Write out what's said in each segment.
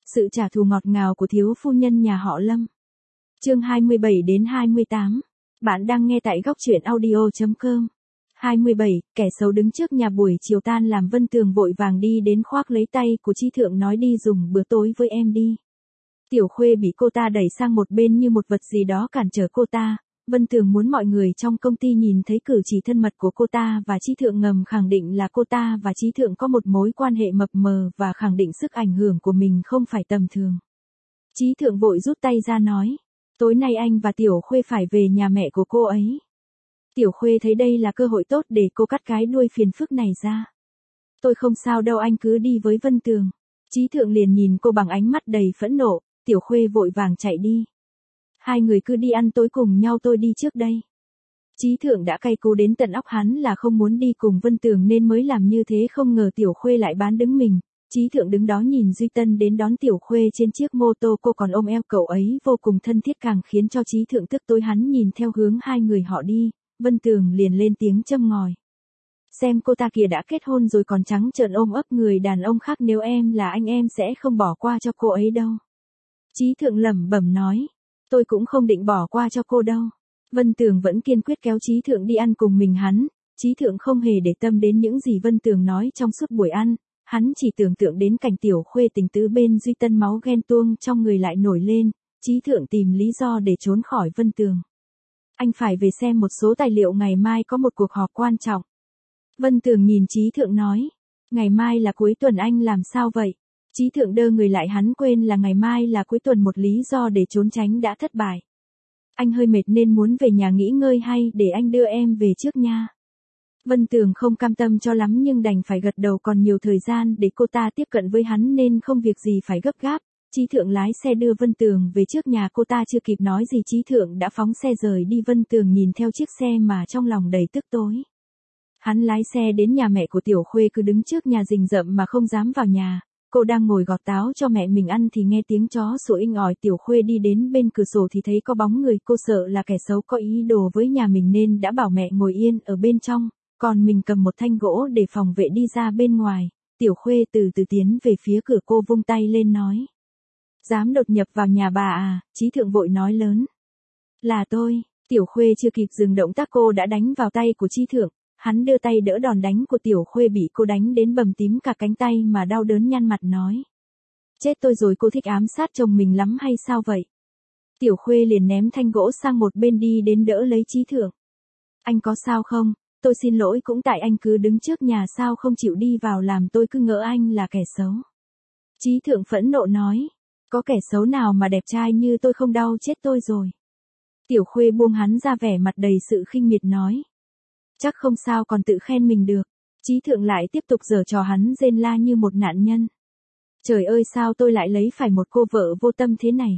Sự trả thù ngọt ngào của thiếu phu nhân nhà họ Lâm. Chương 27 đến 28. Bạn đang nghe tại góc truyện audio.com. 27, kẻ xấu đứng trước nhà buổi chiều tan làm. Vân Tường vội vàng đi đến khoác lấy tay của Chí Thượng nói đi dùng bữa tối với em đi. Tiểu Khuê bị cô ta đẩy sang một bên như một vật gì đó cản trở cô ta. Vân Tường muốn mọi người trong công ty nhìn thấy cử chỉ thân mật của cô ta và Chí Thượng ngầm khẳng định là cô ta và Chí Thượng có một mối quan hệ mập mờ và khẳng định sức ảnh hưởng của mình không phải tầm thường. Chí Thượng vội rút tay ra nói, tối nay anh và Tiểu Khuê phải về nhà mẹ của cô ấy. Tiểu Khuê thấy đây là cơ hội tốt để cô cắt cái đuôi phiền phức này ra. Tôi không sao đâu, anh cứ đi với Vân Tường. Chí Thượng liền nhìn cô bằng ánh mắt đầy phẫn nộ. Tiểu Khuê vội vàng chạy đi. Hai người cứ đi ăn tối cùng nhau, tôi đi trước đây. Chí Thượng đã cay cú đến tận óc, hắn là không muốn đi cùng Vân Tường nên mới làm như thế, không ngờ Tiểu Khuê lại bán đứng mình. Chí Thượng đứng đó nhìn Duy Tân đến đón Tiểu Khuê trên chiếc mô tô, cô còn ôm eo cậu ấy vô cùng thân thiết, càng khiến cho Chí Thượng tức tối. Hắn nhìn theo hướng hai người họ đi, Vân Tường liền lên tiếng châm ngòi. Xem cô ta kìa, đã kết hôn rồi còn trắng trợn ôm ấp người đàn ông khác, nếu em là anh em sẽ không bỏ qua cho cô ấy đâu. Chí Thượng lẩm bẩm nói, tôi cũng không định bỏ qua cho cô đâu. Vân Tường vẫn kiên quyết kéo Chí Thượng đi ăn cùng mình hắn. Chí Thượng không hề để tâm đến những gì Vân Tường nói trong suốt buổi ăn, hắn chỉ tưởng tượng đến cảnh Tiểu Khuê tình tứ bên Duy Tân, máu ghen tuông trong người lại nổi lên. Chí Thượng tìm lý do để trốn khỏi Vân Tường. Anh phải về xem một số tài liệu, ngày mai có một cuộc họp quan trọng. Vân Tường nhìn Chí Thượng nói, ngày mai là cuối tuần, anh làm sao vậy? Chí Thượng đơ người lại, hắn quên là ngày mai là cuối tuần, một lý do để trốn tránh đã thất bại. Anh hơi mệt nên muốn về nhà nghỉ ngơi, hay để anh đưa em về trước nha. Vân Tường không cam tâm cho lắm nhưng đành phải gật đầu, còn nhiều thời gian để cô ta tiếp cận với hắn nên không việc gì phải gấp gáp. Chí Thượng lái xe đưa Vân Tường về trước nhà, cô ta chưa kịp nói gì Chí Thượng đã phóng xe rời đi. Vân Tường nhìn theo chiếc xe mà trong lòng đầy tức tối. Hắn lái xe đến nhà mẹ của Tiểu Khuê, cứ đứng trước nhà rình rập mà không dám vào nhà. Cô đang ngồi gọt táo cho mẹ mình ăn thì nghe tiếng chó sủa inh ỏi. Tiểu Khuê đi đến bên cửa sổ thì thấy có bóng người, cô sợ là kẻ xấu có ý đồ với nhà mình nên đã bảo mẹ ngồi yên ở bên trong, còn mình cầm một thanh gỗ để phòng vệ đi ra bên ngoài. Tiểu Khuê từ từ tiến về phía cửa, cô vung tay lên nói, dám đột nhập vào nhà bà à? Chí Thượng vội nói lớn, là tôi. Tiểu Khuê chưa kịp dừng động tác cô đã đánh vào tay của Chí Thượng. Hắn đưa tay đỡ đòn đánh của Tiểu Khuê, bị cô đánh đến bầm tím cả cánh tay mà đau đớn, nhăn mặt nói, chết tôi rồi, cô thích ám sát chồng mình lắm hay sao vậy? Tiểu Khuê liền ném thanh gỗ sang một bên đi đến đỡ lấy Chí Thượng. Anh có sao không? Tôi xin lỗi, cũng tại anh cứ đứng trước nhà sao không chịu đi vào, làm tôi cứ ngỡ anh là kẻ xấu. Chí Thượng phẫn nộ nói, có kẻ xấu nào mà đẹp trai như tôi không, đau chết tôi rồi. Tiểu Khuê buông hắn ra, vẻ mặt đầy sự khinh miệt nói, chắc không sao, còn tự khen mình được. Chí Thượng lại tiếp tục giở trò, hắn rên la như một nạn nhân. Trời ơi, sao tôi lại lấy phải một cô vợ vô tâm thế này?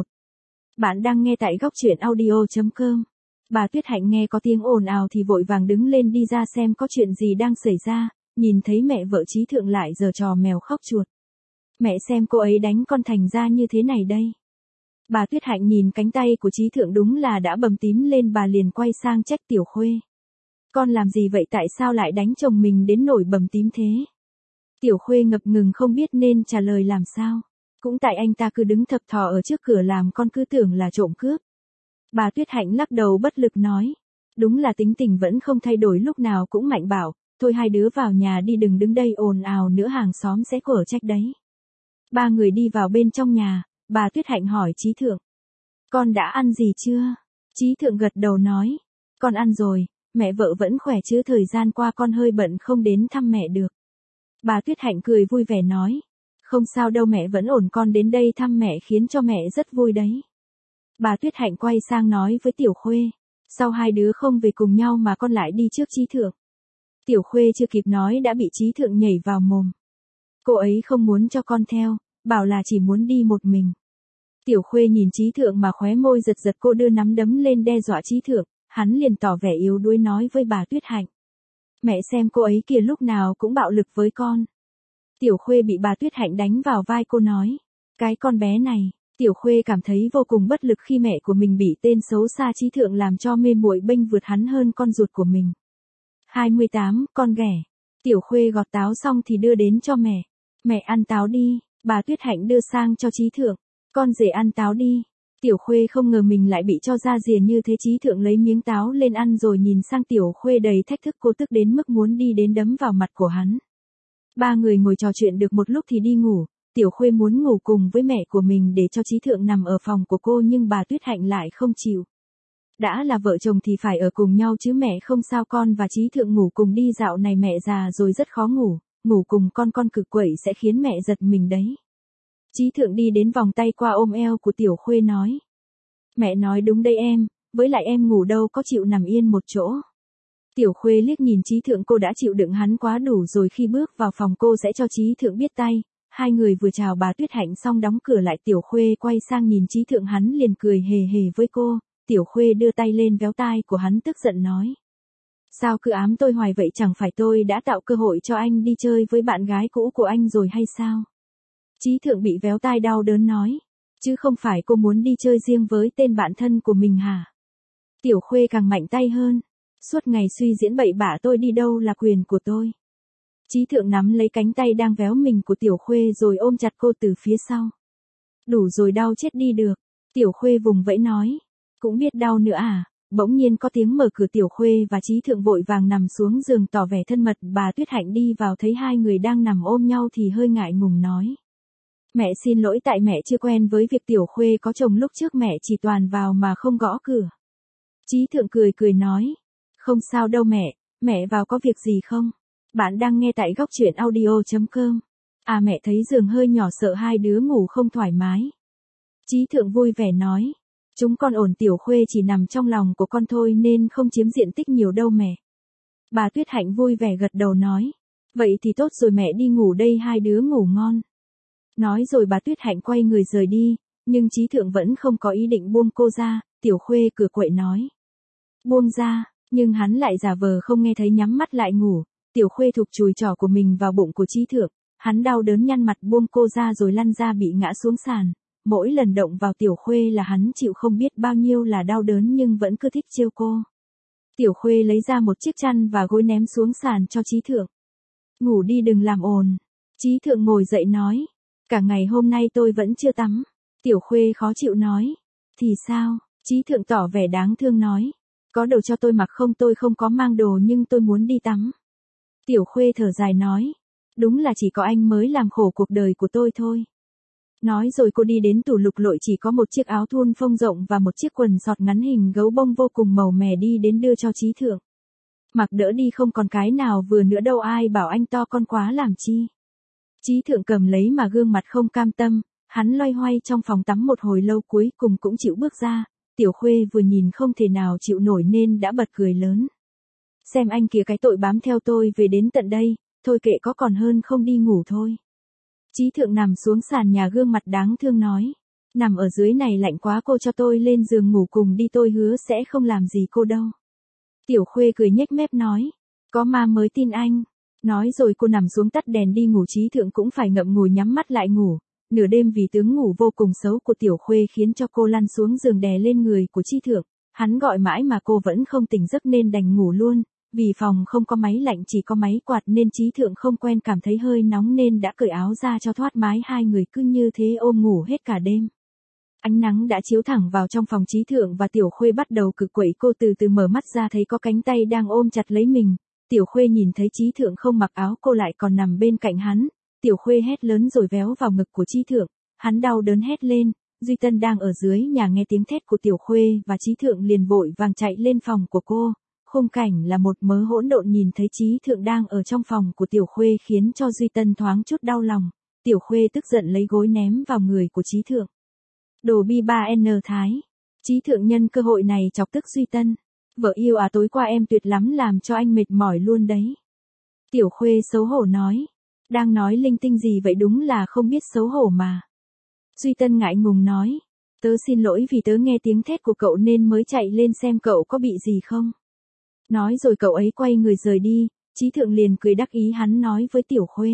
Bạn đang nghe tại góc truyện audio.com. Bà Tuyết Hạnh nghe có tiếng ồn ào thì vội vàng đứng lên đi ra xem có chuyện gì đang xảy ra, nhìn thấy mẹ vợ Chí Thượng lại giở trò mèo khóc chuột. Mẹ xem cô ấy đánh con thành ra như thế này đây. Bà Tuyết Hạnh nhìn cánh tay của Chí Thượng đúng là đã bầm tím lên, bà liền quay sang trách Tiểu Khuê. Con làm gì vậy, tại sao lại đánh chồng mình đến nổi bầm tím thế? Tiểu Khuê ngập ngừng không biết nên trả lời làm sao. Cũng tại anh ta cứ đứng thập thò ở trước cửa làm con cứ tưởng là trộm cướp. Bà Tuyết Hạnh lắc đầu bất lực nói, đúng là tính tình vẫn không thay đổi, lúc nào cũng mạnh bạo. Thôi hai đứa vào nhà đi, đừng đứng đây ồn ào nữa, hàng xóm sẽ quở trách đấy. Ba người đi vào bên trong nhà, bà Tuyết Hạnh hỏi Chí Thượng, con đã ăn gì chưa? Chí Thượng gật đầu nói, con ăn rồi. Mẹ vợ vẫn khỏe chứ? Thời gian qua con hơi bận không đến thăm mẹ được. Bà Tuyết Hạnh cười vui vẻ nói, không sao đâu, mẹ vẫn ổn, con đến đây thăm mẹ khiến cho mẹ rất vui đấy. Bà Tuyết Hạnh quay sang nói với Tiểu Khuê, sao hai đứa không về cùng nhau mà con lại đi trước Chí Thượng? Tiểu Khuê chưa kịp nói đã bị Chí Thượng nhảy vào mồm. Cô ấy không muốn cho con theo, bảo là chỉ muốn đi một mình. Tiểu Khuê nhìn Chí Thượng mà khóe môi giật giật, cô đưa nắm đấm lên đe dọa Chí Thượng. Hắn liền tỏ vẻ yếu đuối nói với bà Tuyết Hạnh, mẹ xem cô ấy kìa, lúc nào cũng bạo lực với con. Tiểu Khuê bị bà Tuyết Hạnh đánh vào vai, cô nói, cái con bé này. Tiểu Khuê cảm thấy vô cùng bất lực khi mẹ của mình bị tên xấu xa Chí Thượng làm cho mê muội, bênh vượt hắn hơn con ruột của mình. 28, con ghẻ. Tiểu Khuê gọt táo xong thì đưa đến cho mẹ. Mẹ ăn táo đi. Bà Tuyết Hạnh đưa sang cho Trí Thượng. Con rể ăn táo đi. Tiểu Khuê không ngờ mình lại bị cho ra rìa như thế. Trí Thượng lấy miếng táo lên ăn rồi nhìn sang Tiểu Khuê đầy thách thức, cô tức đến mức muốn đi đến đấm vào mặt của hắn. Ba người ngồi trò chuyện được một lúc thì đi ngủ. Tiểu Khuê muốn ngủ cùng với mẹ của mình để cho Trí Thượng nằm ở phòng của cô, nhưng bà Tuyết Hạnh lại không chịu. Đã là vợ chồng thì phải ở cùng nhau chứ mẹ, không sao con và Trí Thượng ngủ cùng đi, dạo này mẹ già rồi rất khó ngủ, ngủ cùng con cực quậy sẽ khiến mẹ giật mình đấy. Trí Thượng đi đến vòng tay qua ôm eo của Tiểu Khuê nói. Mẹ nói đúng đây em, với lại em ngủ đâu có chịu nằm yên một chỗ. Tiểu Khuê liếc nhìn Trí Thượng, cô đã chịu đựng hắn quá đủ rồi, khi bước vào phòng cô sẽ cho Trí Thượng biết tay. Hai người vừa chào bà Tuyết Hạnh xong đóng cửa lại, Tiểu Khuê quay sang nhìn Trí Thượng, hắn liền cười hề hề với cô. Tiểu Khuê đưa tay lên véo tai của hắn tức giận nói. Sao cứ ám tôi hoài vậy, chẳng phải tôi đã tạo cơ hội cho anh đi chơi với bạn gái cũ của anh rồi hay sao? Trí Thượng bị véo tai đau đớn nói. Chứ không phải cô muốn đi chơi riêng với tên bạn thân của mình hả? Tiểu Khuê càng mạnh tay hơn. Suốt ngày suy diễn bậy bạ, tôi đi đâu là quyền của tôi. Trí Thượng nắm lấy cánh tay đang véo mình của Tiểu Khuê rồi ôm chặt cô từ phía sau. Đủ rồi, đau chết đi được. Tiểu Khuê vùng vẫy nói. Cũng biết đau nữa à? Bỗng nhiên có tiếng mở cửa, Tiểu Khuê và Trí Thượng vội vàng nằm xuống giường tỏ vẻ thân mật. Bà Tuyết Hạnh đi vào thấy hai người đang nằm ôm nhau thì hơi ngại ngùng nói. Mẹ xin lỗi, tại mẹ chưa quen với việc Tiểu Khuê có chồng, lúc trước mẹ chỉ toàn vào mà không gõ cửa. Trí Thượng cười cười nói. Không sao đâu mẹ vào có việc gì không? Bạn đang nghe tại góc truyện audio.com. À, mẹ thấy giường hơi nhỏ sợ hai đứa ngủ không thoải mái. Trí Thượng vui vẻ nói. Chúng con ổn, Tiểu Khuê chỉ nằm trong lòng của con thôi nên không chiếm diện tích nhiều đâu mẹ. Bà Tuyết Hạnh vui vẻ gật đầu nói. Vậy thì tốt rồi, mẹ đi ngủ đây, hai đứa ngủ ngon. Nói rồi bà Tuyết Hạnh quay người rời đi, nhưng Trí Thượng vẫn không có ý định buông cô ra. Tiểu Khuê cửa quậy nói. Buông ra, nhưng hắn lại giả vờ không nghe thấy, nhắm mắt lại ngủ. Tiểu Khuê thụp chùi trỏ của mình vào bụng của Trí Thượng, hắn đau đớn nhăn mặt buông cô ra rồi lăn ra bị ngã xuống sàn. Mỗi lần động vào Tiểu Khuê là hắn chịu không biết bao nhiêu là đau đớn nhưng vẫn cứ thích trêu cô. Tiểu Khuê lấy ra một chiếc chăn và gối ném xuống sàn cho Trí Thượng. Ngủ đi, đừng làm ồn. Trí Thượng ngồi dậy nói. Cả ngày hôm nay tôi vẫn chưa tắm. Tiểu Khuê khó chịu nói. Thì sao? Trí Thượng tỏ vẻ đáng thương nói. Có đồ cho tôi mặc không? Tôi không có mang đồ nhưng tôi muốn đi tắm. Tiểu Khuê thở dài nói. Đúng là chỉ có anh mới làm khổ cuộc đời của tôi thôi. Nói rồi cô đi đến tủ lục lội, chỉ có một chiếc áo thun phông rộng và một chiếc quần sọt ngắn hình gấu bông vô cùng màu mè, đi đến đưa cho Trí Thượng. Mặc đỡ đi, không còn cái nào vừa nữa đâu, ai bảo anh to con quá làm chi. Trí Thượng cầm lấy mà gương mặt không cam tâm, hắn loay hoay trong phòng tắm một hồi lâu cuối cùng cũng chịu bước ra. Tiểu Khuê vừa nhìn không thể nào chịu nổi nên đã bật cười lớn. Xem anh kìa, cái tội bám theo tôi về đến tận đây, thôi kệ, có còn hơn không đi ngủ thôi. Trí Thượng nằm xuống sàn nhà, gương mặt đáng thương nói. Nằm ở dưới này lạnh quá, cô cho tôi lên giường ngủ cùng đi, tôi hứa sẽ không làm gì cô đâu. Tiểu Khuê cười nhếch mép nói. Có ma mới tin anh. Nói rồi cô nằm xuống tắt đèn đi ngủ. Trí Thượng cũng phải ngậm ngùi nhắm mắt lại ngủ. Nửa đêm vì tướng ngủ vô cùng xấu của Tiểu Khuê khiến cho cô lăn xuống giường đè lên người của Trí Thượng. Hắn gọi mãi mà cô vẫn không tỉnh giấc nên đành ngủ luôn. Vì phòng không có máy lạnh, chỉ có máy quạt nên Trí Thượng không quen, cảm thấy hơi nóng nên đã cởi áo ra cho thoát mái. Hai người cứ như thế ôm ngủ hết cả đêm. Ánh nắng đã chiếu thẳng vào trong phòng. Trí Thượng và Tiểu Khuê bắt đầu cực quậy, cô từ từ mở mắt ra thấy có cánh tay đang ôm chặt lấy mình. Tiểu Khuê nhìn thấy Trí Thượng không mặc áo, cô lại còn nằm bên cạnh hắn. Tiểu Khuê hét lớn rồi véo vào ngực của Trí Thượng. Hắn đau đớn hét lên. Duy Tân đang ở dưới nhà nghe tiếng thét của Tiểu Khuê và Trí Thượng liền vội vàng chạy lên phòng của cô. Khung cảnh là một mớ hỗn độn, nhìn thấy Trí Thượng đang ở trong phòng của Tiểu Khuê khiến cho Duy Tân thoáng chút đau lòng. Tiểu Khuê tức giận lấy gối ném vào người của Trí Thượng. Đồ bi 3N Thái. Trí Thượng nhân cơ hội này chọc tức Duy Tân. Vợ yêu à, tối qua em tuyệt lắm, làm cho anh mệt mỏi luôn đấy. Tiểu Khuê xấu hổ nói. Đang nói linh tinh gì vậy, đúng là không biết xấu hổ mà. Duy Tân ngại ngùng nói. Tớ xin lỗi vì tớ nghe tiếng thét của cậu nên mới chạy lên xem cậu có bị gì không. Nói rồi cậu ấy quay người rời đi. Trí Thượng liền cười đắc ý, hắn nói với Tiểu Khuê.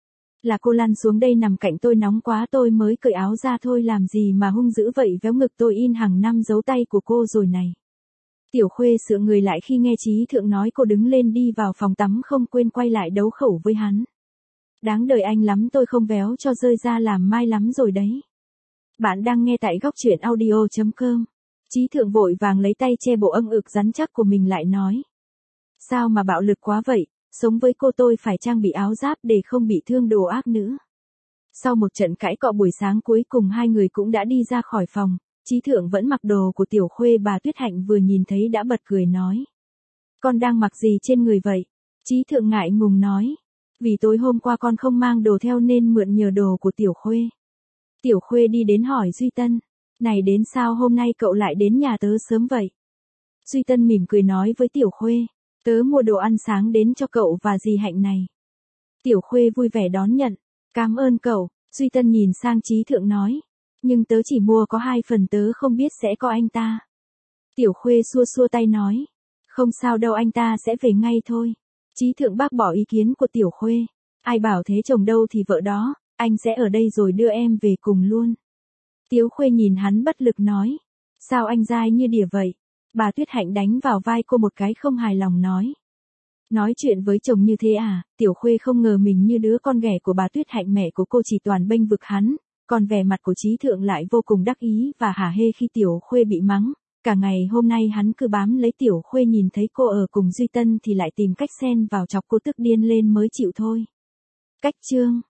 Là cô lăn xuống đây nằm cạnh tôi, nóng quá tôi mới cởi áo ra thôi, làm gì mà hung dữ vậy, véo ngực tôi in hàng năm dấu tay của cô rồi này. Tiểu Khuê sượng người lại khi nghe Trí Thượng nói, cô đứng lên đi vào phòng tắm không quên quay lại đấu khẩu với hắn. Đáng đời anh lắm, tôi không véo cho rơi ra làm mai lắm rồi đấy. Bạn đang nghe tại góc truyện audio.com. Chí Thượng vội vàng lấy tay che bộ âng ực rắn chắc của mình lại nói. Sao mà bạo lực quá vậy, sống với cô tôi phải trang bị áo giáp để không bị thương đồ ác nữa. Sau một trận cãi cọ buổi sáng cuối cùng hai người cũng đã đi ra khỏi phòng, Chí Thượng vẫn mặc đồ của Tiểu Khuê. Bà Tuyết Hạnh vừa nhìn thấy đã bật cười nói. Con đang mặc gì trên người vậy? Chí Thượng ngại ngùng nói. Vì tối hôm qua con không mang đồ theo nên mượn nhờ đồ của Tiểu Khuê. Tiểu Khuê đi đến hỏi Duy Tân. Này đến sao hôm nay cậu lại đến nhà tớ sớm vậy? Duy Tân mỉm cười nói với Tiểu Khuê. Tớ mua đồ ăn sáng đến cho cậu và dì Hạnh này. Tiểu Khuê vui vẻ đón nhận. Cảm ơn cậu. Duy Tân nhìn sang Chí Thượng nói. Nhưng tớ chỉ mua có 2 phần, tớ không biết sẽ có anh ta. Tiểu Khuê xua xua tay nói. Không sao đâu, anh ta sẽ về ngay thôi. Chí Thượng bác bỏ ý kiến của Tiểu Khuê. Ai bảo thế, chồng đâu thì vợ đó, anh sẽ ở đây rồi đưa em về cùng luôn. Tiểu Khuê nhìn hắn bất lực nói. Sao anh dai như đỉa vậy? Bà Tuyết Hạnh đánh vào vai cô một cái không hài lòng nói. Nói chuyện với chồng như thế à? Tiểu Khuê không ngờ mình như đứa con ghẻ của bà Tuyết Hạnh. Mẹ của cô chỉ toàn bênh vực hắn, còn vẻ mặt của Chí Thượng lại vô cùng đắc ý và hả hê khi Tiểu Khuê bị mắng. Cả ngày hôm nay hắn cứ bám lấy Tiểu Khuê, nhìn thấy cô ở cùng Duy Tân thì lại tìm cách xen vào chọc cô tức điên lên mới chịu thôi. Cách chương